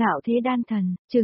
Ngạo thế đan thần, chương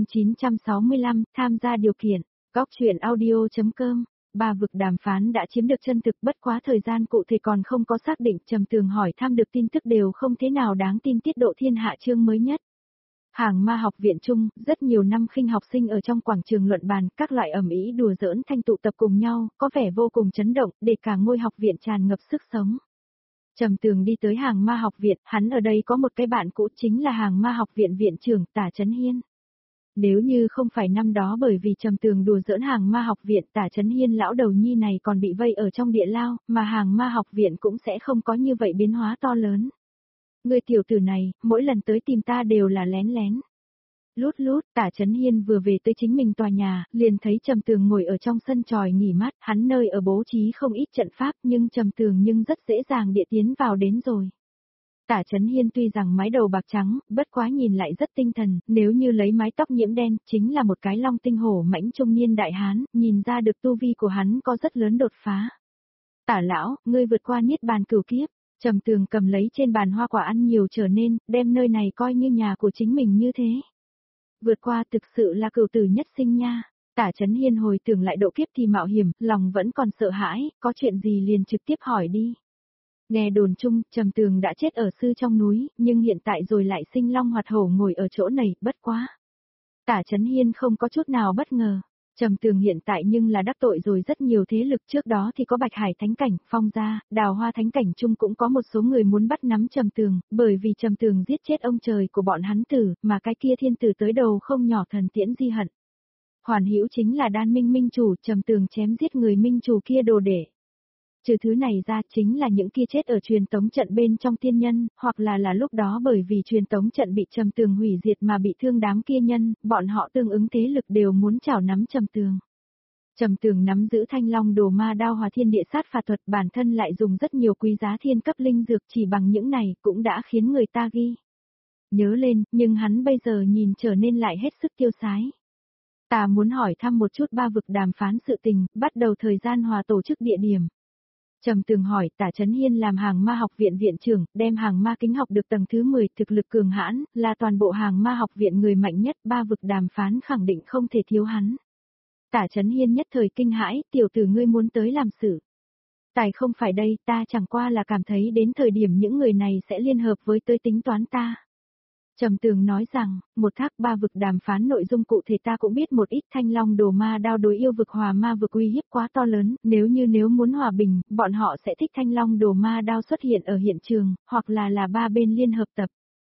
965, tham gia điều kiện, góc chuyện audio.com. Ba vực đàm phán đã chiếm được chân thực, bất quá thời gian cụ thể còn không có xác định. Trầm Tường hỏi thăm được tin tức đều không thế nào đáng tin. Tiết độ thiên hạ chương mới nhất. Hàng Ma học viện chung, rất nhiều năm khinh học sinh ở trong quảng trường luận bàn, các loại ầm ĩ đùa giỡn thanh tụ tập cùng nhau, có vẻ vô cùng chấn động, để cả ngôi học viện tràn ngập sức sống. Trầm Tường đi tới Hàng Ma học viện, hắn ở đây có một cái bạn cũ, chính là Hàng Ma học viện viện trưởng Tả Chấn Hiên. Nếu như không phải năm đó bởi vì Trầm Tường đùa giỡn Hàng Ma học viện, Tả Chấn Hiên lão đầu nhi này còn bị vây ở trong địa lao, mà Hàng Ma học viện cũng sẽ không có như vậy biến hóa to lớn. Người tiểu tử này, mỗi lần tới tìm ta đều là lén lén. Lút lút, Tả Chấn Hiên vừa về tới chính mình tòa nhà, liền thấy Trầm Tường ngồi ở trong sân tròi nghỉ mát, hắn nơi ở bố trí không ít trận pháp, nhưng Trầm Tường rất dễ dàng địa tiến vào đến rồi. Tả Chấn Hiên tuy rằng mái đầu bạc trắng, bất quá nhìn lại rất tinh thần, nếu như lấy mái tóc nhiễm đen, chính là một cái long tinh hổ mãnh trung niên đại hán, nhìn ra được tu vi của hắn có rất lớn đột phá. Tả lão, ngươi vượt qua niết bàn cửu kiếp. Trầm Tường cầm lấy trên bàn hoa quả ăn nhiều trở nên, đem nơi này coi như nhà của chính mình như thế. Vượt qua thực sự là cửu tử nhất sinh nha. Tả Chấn Hiên hồi tưởng lại độ kiếp thì mạo hiểm, lòng vẫn còn sợ hãi, có chuyện gì liền trực tiếp hỏi đi. Nghe đồn chung, Trầm Tường đã chết ở sư trong núi, nhưng hiện tại rồi lại sinh long hoạt hổ ngồi ở chỗ này, bất quá. Tả Chấn Hiên không có chút nào bất ngờ. Trầm Tường hiện tại nhưng là đắc tội rồi rất nhiều thế lực, trước đó thì có Bạch Hải Thánh Cảnh, Phong Gia, Đào Hoa Thánh Cảnh chung cũng có một số người muốn bắt nắm Trầm Tường, bởi vì Trầm Tường giết chết ông trời của bọn hắn tử, mà cái kia thiên tử tới đầu không nhỏ thần Tiễn Di Hận. Hoàn hữu chính là Đan Minh Minh chủ, Trầm Tường chém giết người Minh chủ kia đồ để. Trừ thứ này ra chính là những kia chết ở truyền tống trận bên trong tiên nhân, hoặc là lúc đó bởi vì truyền tống trận bị Trầm Tường hủy diệt mà bị thương đám kia nhân, bọn họ tương ứng thế lực đều muốn chảo nắm Trầm Tường. Trầm Tường nắm giữ Thanh Long Đồ Ma Đao Hòa Thiên Địa Sát Phạt thuật, bản thân lại dùng rất nhiều quý giá thiên cấp linh dược, chỉ bằng những này cũng đã khiến người ta ghi nhớ lên, nhưng hắn bây giờ nhìn trở nên lại hết sức tiêu sái. Ta muốn hỏi thăm một chút ba vực đàm phán sự tình, bắt đầu thời gian hòa tổ chức địa điểm. Trầm Tường hỏi. Tả Chấn Hiên làm Hàng Ma học viện viện trưởng, đem Hàng Ma kính học được tầng thứ 10, thực lực cường hãn, là toàn bộ Hàng Ma học viện người mạnh nhất, ba vực đàm phán khẳng định không thể thiếu hắn. Tả Chấn Hiên nhất thời kinh hãi, tiểu tử ngươi muốn tới làm sự. Tài không phải đây, ta chẳng qua là cảm thấy đến thời điểm những người này sẽ liên hợp với tới tính toán ta. Trầm Tường nói rằng, một thác ba vực đàm phán nội dung cụ thể ta cũng biết một ít. Thanh Long Đồ Ma Đao đối yêu vực hòa ma vực uy hiếp quá to lớn, nếu muốn hòa bình, bọn họ sẽ thích Thanh Long Đồ Ma Đao xuất hiện ở hiện trường, hoặc là ba bên liên hợp tập.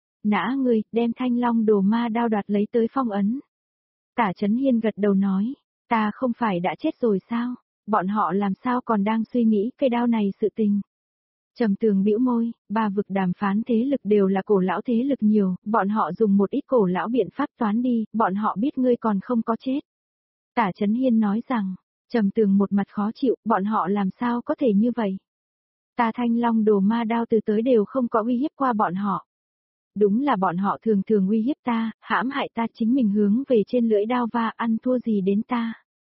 Nã ngươi, đem Thanh Long Đồ Ma Đao đoạt lấy tới phong ấn. Tả Chấn Hiên gật đầu nói, ta không phải đã chết rồi sao, bọn họ làm sao còn đang suy nghĩ cây đao này sự tình. Trầm Tường bĩu môi, ba vực đàm phán thế lực đều là cổ lão thế lực nhiều, bọn họ dùng một ít cổ lão biện pháp toán đi, bọn họ biết ngươi còn không có chết. Tả Chấn Hiên nói rằng, Trầm Tường một mặt khó chịu, bọn họ làm sao có thể như vậy. Ta Thanh Long Đồ Ma Đao từ tới đều không có uy hiếp qua bọn họ. Đúng là bọn họ thường thường uy hiếp ta, hãm hại ta, chính mình hướng về trên lưỡi đao va, ăn thua gì đến ta.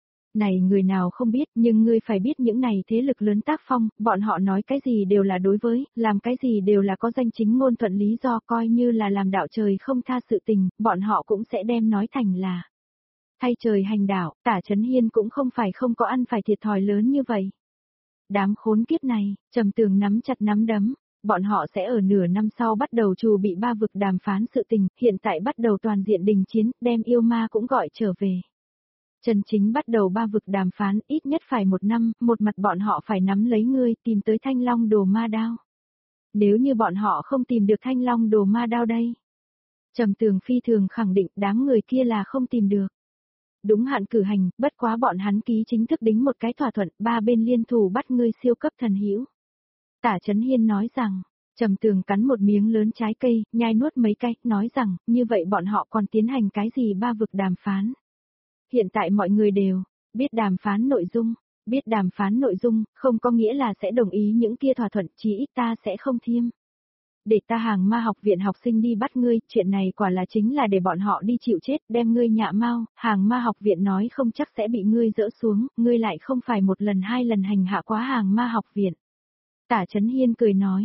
Này người nào không biết, nhưng ngươi phải biết những này thế lực lớn tác phong, bọn họ nói cái gì đều là đối với, làm cái gì đều là có danh chính ngôn thuận lý do, coi như là làm đạo trời không tha sự tình, bọn họ cũng sẽ đem nói thành là thay trời hành đạo. Tả Chấn Hiên cũng không phải không có ăn phải thiệt thòi lớn như vậy. Đám khốn kiếp này, Trầm Tường nắm chặt nắm đấm, bọn họ sẽ ở nửa năm sau bắt đầu trù bị ba vực đàm phán sự tình, hiện tại bắt đầu toàn diện đình chiến, đem yêu ma cũng gọi trở về. Chân chính bắt đầu ba vực đàm phán, ít nhất phải 1 năm, một mặt bọn họ phải nắm lấy ngươi, tìm tới Thanh Long Đồ Ma Đao. Nếu như bọn họ không tìm được Thanh Long Đồ Ma Đao đây. Trầm Tường phi thường khẳng định đám người kia là không tìm được. Đúng hạn cử hành, bất quá bọn hắn ký chính thức đính một cái thỏa thuận, ba bên liên thủ bắt ngươi siêu cấp thần hữu. Tả Chấn Hiên nói rằng, Trầm Tường cắn một miếng lớn trái cây, nhai nuốt mấy cái, nói rằng, như vậy bọn họ còn tiến hành cái gì ba vực đàm phán. Hiện tại mọi người đều biết đàm phán nội dung, không có nghĩa là sẽ đồng ý những kia thỏa thuận, chí ít ta sẽ không thiêm. Để ta Hàng Ma học viện học sinh đi bắt ngươi, chuyện này quả là chính là để bọn họ đi chịu chết, đem ngươi nhạ mau, Hàng Ma học viện nói không chắc sẽ bị ngươi dỡ xuống, ngươi lại không phải 1 lần 2 lần hành hạ quá Hàng Ma học viện. Tả Chấn Hiên cười nói,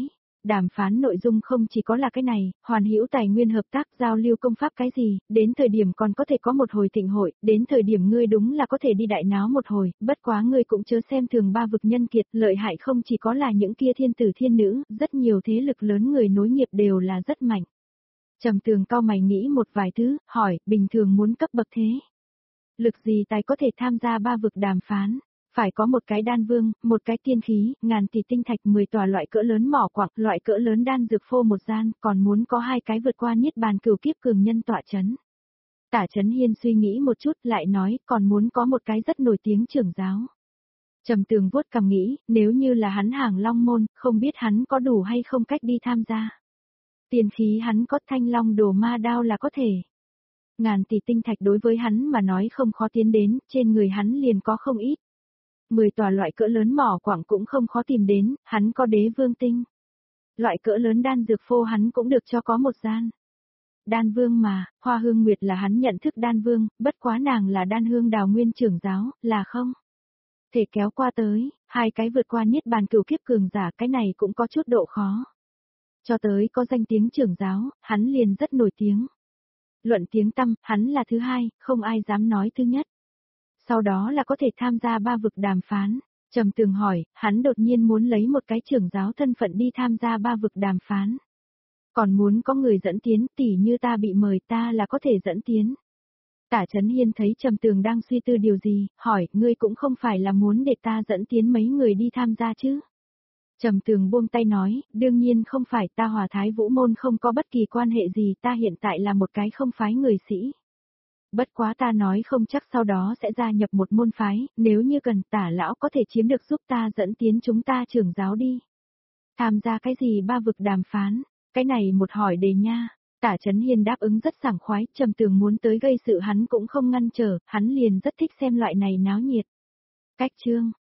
đàm phán nội dung không chỉ có là cái này, hoàn hữu tài nguyên hợp tác giao lưu công pháp cái gì, đến thời điểm còn có thể có một hồi thịnh hội, đến thời điểm ngươi đúng là có thể đi đại náo một hồi, bất quá ngươi cũng chớ xem thường ba vực nhân kiệt, lợi hại không chỉ có là những kia thiên tử thiên nữ, rất nhiều thế lực lớn người nối nghiệp đều là rất mạnh. Trầm Tường cau mày nghĩ một vài thứ, hỏi, bình thường muốn cấp bậc thế lực gì tài có thể tham gia ba vực đàm phán? Phải có một cái đan vương, một cái tiên khí, ngàn tỷ tinh thạch 10 tòa loại cỡ lớn mỏ quặng, loại cỡ lớn đan dược phô một gian, còn muốn có 2 cái vượt qua niết bàn cửu kiếp cường nhân tọa chấn. Tả Chấn Hiên suy nghĩ một chút lại nói, còn muốn có một cái rất nổi tiếng trưởng giáo. Trầm Tường vuốt cằm nghĩ, nếu như là hắn hàng long môn, không biết hắn có đủ hay không cách đi tham gia. Tiên khí hắn có thanh long đồ ma đao là có thể. Ngàn tỷ tinh thạch đối với hắn mà nói không khó tiến đến, trên người hắn liền có không ít. 10 tòa loại cỡ lớn mỏ quặng cũng không khó tìm đến, hắn có đế vương tinh. Loại cỡ lớn đan dược phô hắn cũng được cho có một gian. Đan vương mà, Hoa Hương Nguyệt là hắn nhận thức đan vương, bất quá nàng là đan hương đào nguyên trưởng giáo, là không? Thể kéo qua tới, 2 cái vượt qua niết bàn cửu kiếp cường giả, cái này cũng có chút độ khó. Cho tới có danh tiếng trưởng giáo, hắn liền rất nổi tiếng. Luận tiếng tăm, hắn là thứ 2, không ai dám nói thứ nhất. Sau đó là có thể tham gia ba vực đàm phán. Trầm Tường hỏi, hắn đột nhiên muốn lấy một cái trưởng giáo thân phận đi tham gia ba vực đàm phán. Còn muốn có người dẫn tiến, tỉ như ta bị mời ta là có thể dẫn tiến. Tả Chấn Hiên thấy Trầm Tường đang suy tư điều gì, hỏi, ngươi cũng không phải là muốn để ta dẫn tiến mấy người đi tham gia chứ? Trầm Tường buông tay nói, đương nhiên không phải, ta Hòa Thái Vũ môn không có bất kỳ quan hệ gì, ta hiện tại là một cái không phái người sĩ. Bất quá ta nói không chắc sau đó sẽ gia nhập một môn phái, nếu như cần Tả lão có thể chiếm được giúp ta dẫn tiến chúng ta trưởng giáo đi. Tham gia cái gì ba vực đàm phán, cái này một hỏi đề nha. Tả Chấn Hiên đáp ứng rất sảng khoái, Trầm Tường muốn tới gây sự hắn cũng không ngăn trở, hắn liền rất thích xem loại này náo nhiệt. Cách chương